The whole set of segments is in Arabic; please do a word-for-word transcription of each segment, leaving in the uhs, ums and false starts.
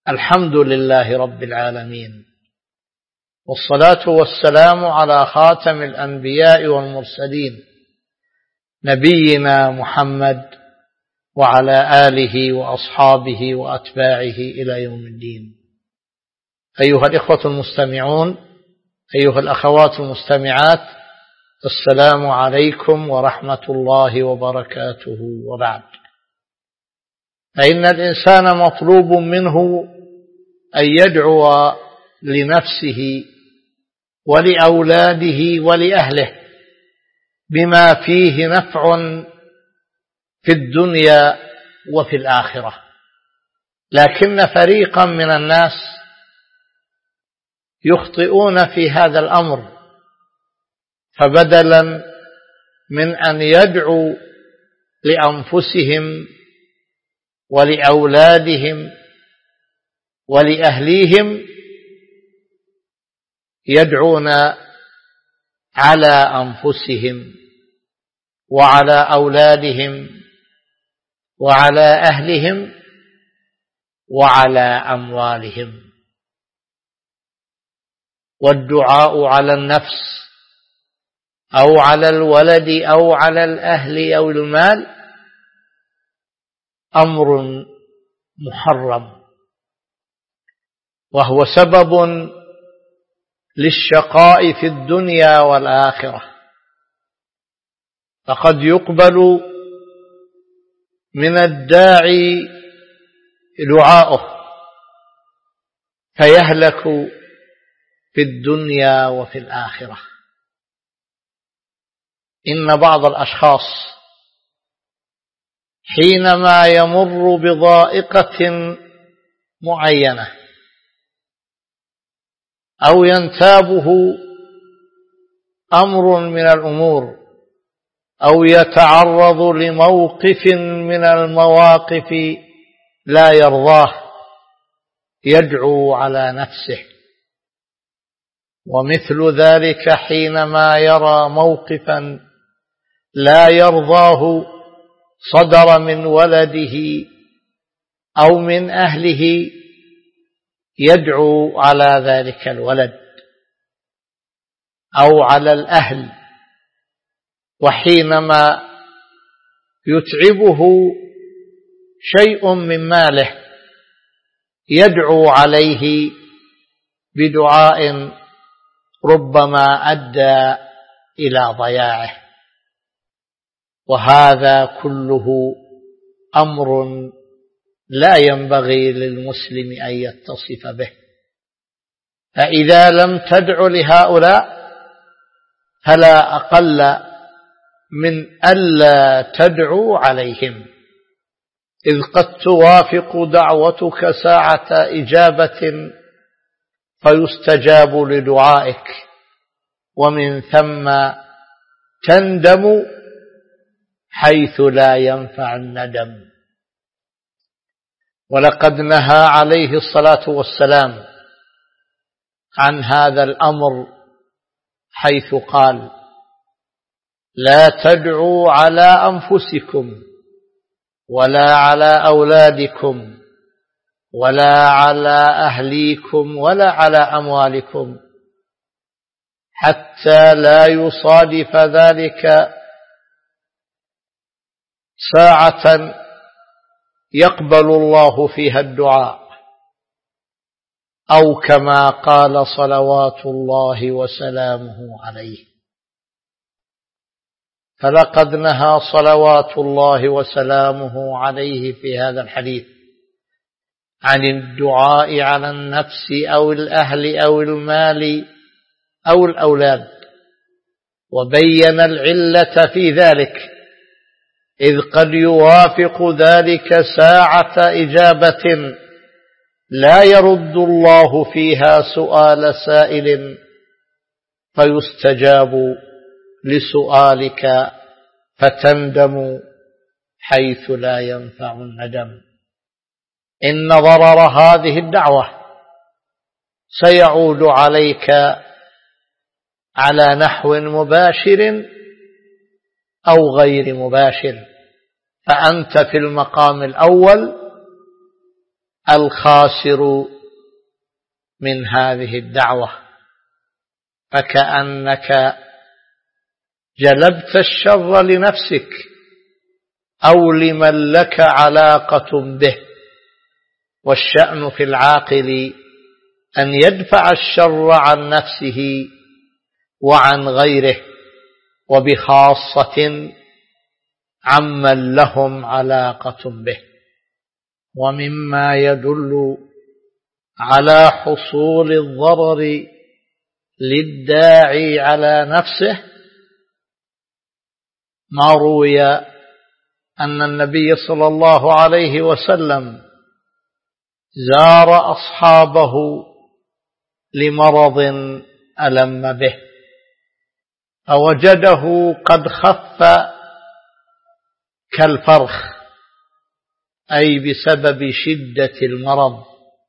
الحمد لله رب العالمين، والصلاة والسلام على خاتم الأنبياء والمرسلين نبينا محمد وعلى آله وأصحابه وأتباعه إلى يوم الدين. أيها الإخوة المستمعون، أيها الأخوات المستمعات، السلام عليكم ورحمة الله وبركاته. وبعد، فإن الإنسان مطلوب منه أن يدعو لنفسه ولأولاده ولأهله بما فيه نفع في الدنيا وفي الآخرة، لكن فريقا من الناس يخطئون في هذا الأمر، فبدلا من أن يدعوا لأنفسهم ولأولادهم ولأهليهم يدعون على أنفسهم وعلى أولادهم وعلى أهلهم وعلى أموالهم. والدعاء على النفس أو على الولد أو على الأهل أو المال أمر محرم، وهو سبب للشقاء في الدنيا والآخرة، فقد يقبل من الداعي دعاؤه فيهلك في الدنيا وفي الآخرة. إن بعض الأشخاص حينما يمر بضائقة معينة أو ينتابه أمر من الأمور أو يتعرض لموقف من المواقف لا يرضاه يدعو على نفسه، ومثل ذلك حينما يرى موقفا لا يرضاه صدر من ولده أو من أهله يدعو على ذلك الولد أو على الأهل. وحينما يتعبه شيء من ماله يدعو عليه بدعاء ربما أدى إلى ضياعه، وهذا كله أمر لا ينبغي للمسلم أن يتصف به. فإذا لم تدع لهؤلاء فلا أقل من ألا تدعو عليهم، إذ قد توافق دعوتك ساعة إجابة فيستجاب لدعائك، ومن ثم تندم حيث لا ينفع الندم. ولقد نهى عليه الصلاة والسلام عن هذا الأمر حيث قال: لا تدعوا على أنفسكم ولا على أولادكم ولا على أهليكم ولا على أموالكم حتى لا يصادف ذلك ساعة يقبل الله فيها الدعاء، أو كما قال صلوات الله وسلامه عليه. فلقد نهى صلوات الله وسلامه عليه في هذا الحديث عن الدعاء على النفس أو الأهل أو المال أو الأولاد، وبين العلة في ذلك، إذ قد يوافق ذلك ساعة إجابة لا يرد الله فيها سؤال سائل فيستجاب لسؤالك فتندم حيث لا ينفع الندم. إن ضرر هذه الدعوة سيعود عليك على نحو مباشر أو غير مباشر، فأنت في المقام الأول الخاسر من هذه الدعوة، فكأنك جلبت الشر لنفسك أو لمن لك علاقة به، والشأن في العاقل أن يدفع الشر عن نفسه وعن غيره، وبخاصة عمن لهم علاقة به. ومما يدل على حصول الضرر للداعي على نفسه ما روي أن النبي صلى الله عليه وسلم زار أصحابه لمرض ألم به، فوجده قد خف كالفرخ، أي بسبب شدة المرض،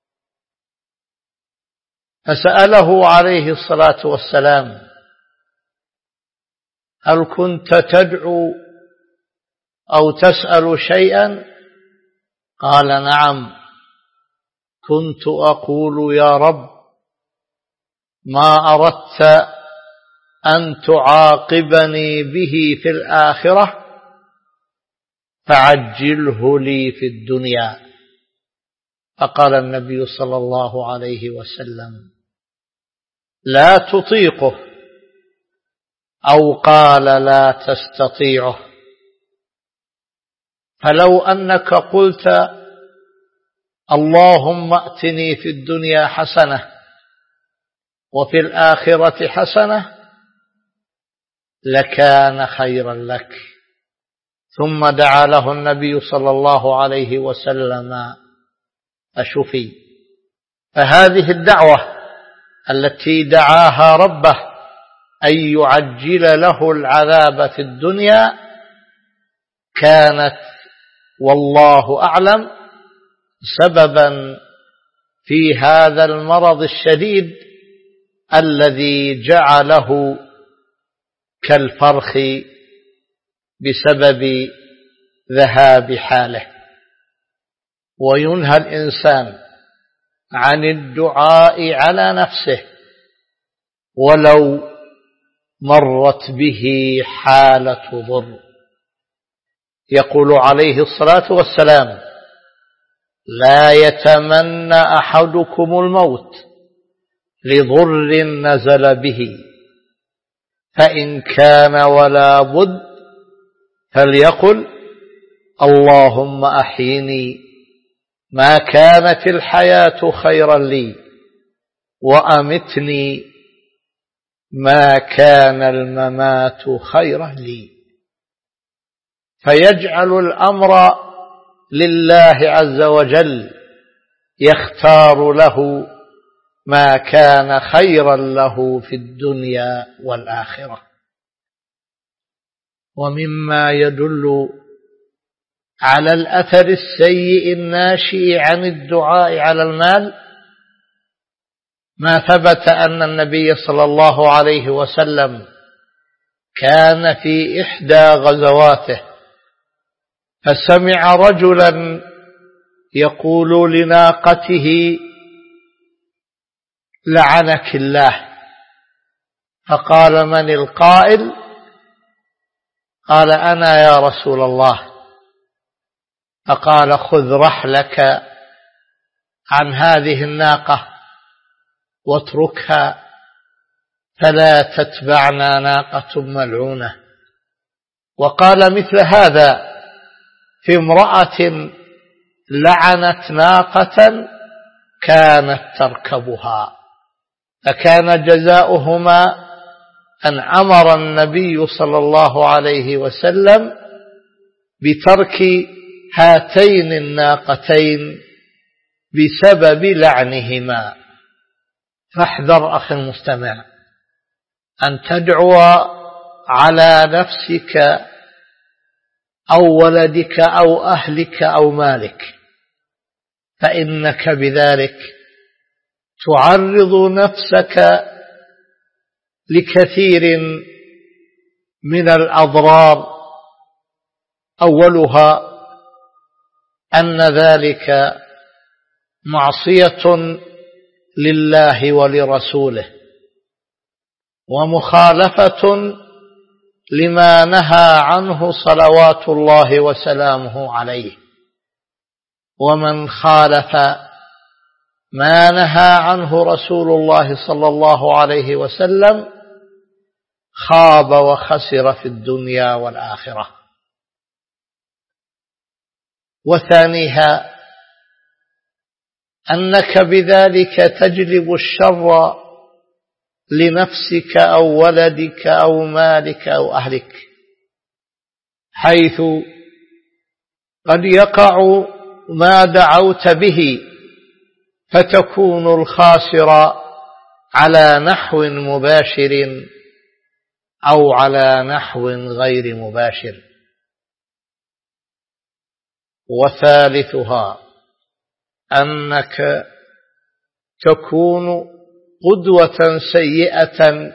فسأله عليه الصلاة والسلام: هل كنت تدعو أو تسأل شيئا؟ قال: نعم، كنت أقول يا رب ما أردت أن تعاقبني به في الآخرة فعجله لي في الدنيا. فقال النبي صلى الله عليه وسلم: لا تطيقه، أو قال لا تستطيعه. فلو أنك قلت اللهم ائتني في الدنيا حسنة وفي الآخرة حسنة لكان خيرا لك. ثم دعا له النبي صلى الله عليه وسلم فشفي. فهذه الدعوة التي دعاها ربه أن يعجل له العذاب في الدنيا كانت والله أعلم سببا في هذا المرض الشديد الذي جعله كالفرخ بسبب ذهاب حاله. وينهى الإنسان عن الدعاء على نفسه ولو مرت به حالة ضر. يقول عليه الصلاة والسلام: لا يتمنى أحدكم الموت لضر نزل به، فإن كان ولا بد فليقل اللهم أحيني ما كانت الحياة خيرا لي، وأمتني ما كان الممات خيرا لي. فيجعل الأمر لله عز وجل، يختار له ما كان خيرا له في الدنيا والآخرة. ومما يدل على الأثر السيء الناشئ عن الدعاء على المال ما ثبت أن النبي صلى الله عليه وسلم كان في إحدى غزواته فسمع رجلا يقول لناقته: لعنك الله. فقال: من القائل؟ قال: أنا يا رسول الله. فقال: خذ رحلك عن هذه الناقة واتركها، فلا تتبعنا ناقة ملعونة. وقال مثل هذا في امرأة لعنت ناقة كانت تركبها، فكان جزاؤهما أن أمر النبي صلى الله عليه وسلم بترك هاتين الناقتين بسبب لعنهما. فاحذر أخي المستمع أن تدعو على نفسك أو ولدك أو أهلك أو مالك، فإنك بذلك تعرض نفسك لكثير من الأضرار، أولها أن ذلك معصية لله ولرسوله ومخالفة لما نهى عنه صلوات الله وسلامه عليه. ومن خالف ما نهى عنه رسول الله صلى الله عليه وسلم خاب وخسر في الدنيا والآخرة. وثانيها أنك بذلك تجلب الشر لنفسك أو ولدك أو مالك أو أهلك، حيث قد يقع ما دعوت به فتكون الخاسر على نحو مباشر أو على نحو غير مباشر. وثالثها أنك تكون قدوة سيئة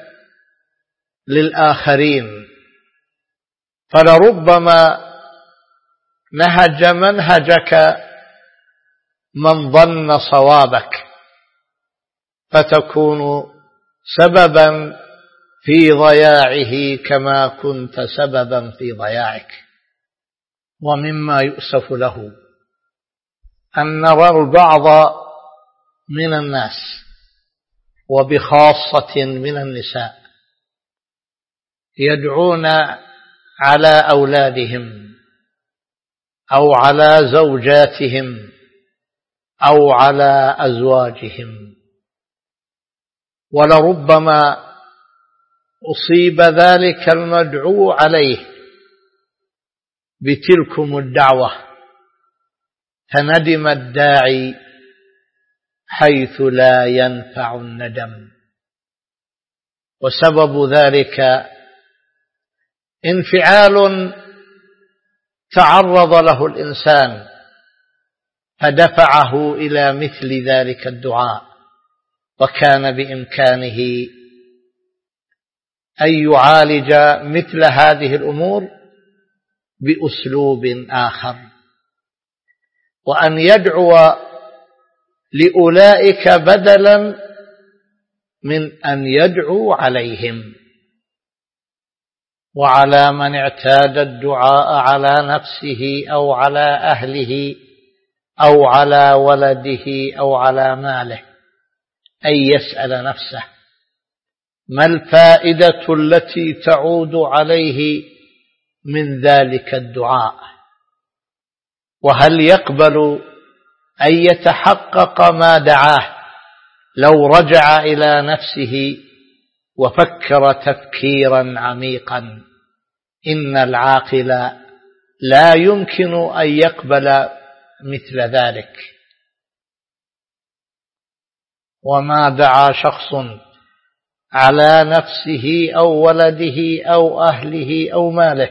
للآخرين، فلربما نهج منهجك من ظن صوابك فتكون سببا في ضياعه كما كنت سببا في ضياعك. ومما يؤسف له أن نرى البعض من الناس وبخاصة من النساء يدعون على أولادهم أو على زوجاتهم أو على أزواجهم، ولربما أصيب ذلك المدعو عليه بتلكم الدعوة فندم الداعي حيث لا ينفع الندم. وسبب ذلك انفعال تعرض له الإنسان فدفعه إلى مثل ذلك الدعاء، وكان بإمكانه أن يعالج مثل هذه الأمور بأسلوب آخر، وأن يدعو لأولئك بدلا من أن يدعو عليهم. وعلى من اعتاد الدعاء على نفسه أو على أهله أو على ولده أو على ماله أن يسأل نفسه ما الفائدة التي تعود عليه من ذلك الدعاء، وهل يقبل أن يتحقق ما دعاه لو رجع إلى نفسه وفكر تفكيرا عميقا. إن العاقل لا يمكن أن يقبل مثل ذلك. وما دعا شخص على نفسه أو ولده أو أهله أو ماله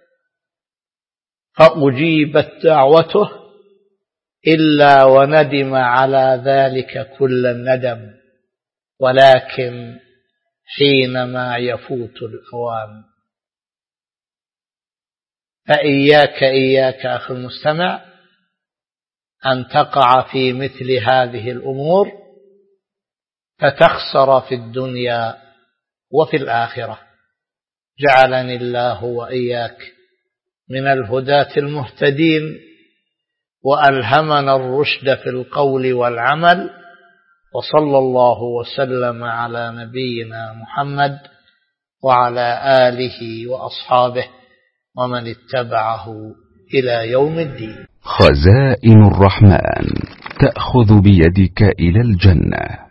فأجيبت دعوته إلا وندم على ذلك كل الندم، ولكن حينما يفوت الأوان. فإياك إياك أخي المستمع أن تقع في مثل هذه الأمور فتخسر في الدنيا وفي الآخرة. جعلني الله وإياك من الهداة المهتدين، وألهمنا الرشد في القول والعمل، وصلى الله وسلم على نبينا محمد وعلى آله وأصحابه ومن اتبعه إلى يوم الدين. خزائن الرحمن تأخذ بيدك إلى الجنة.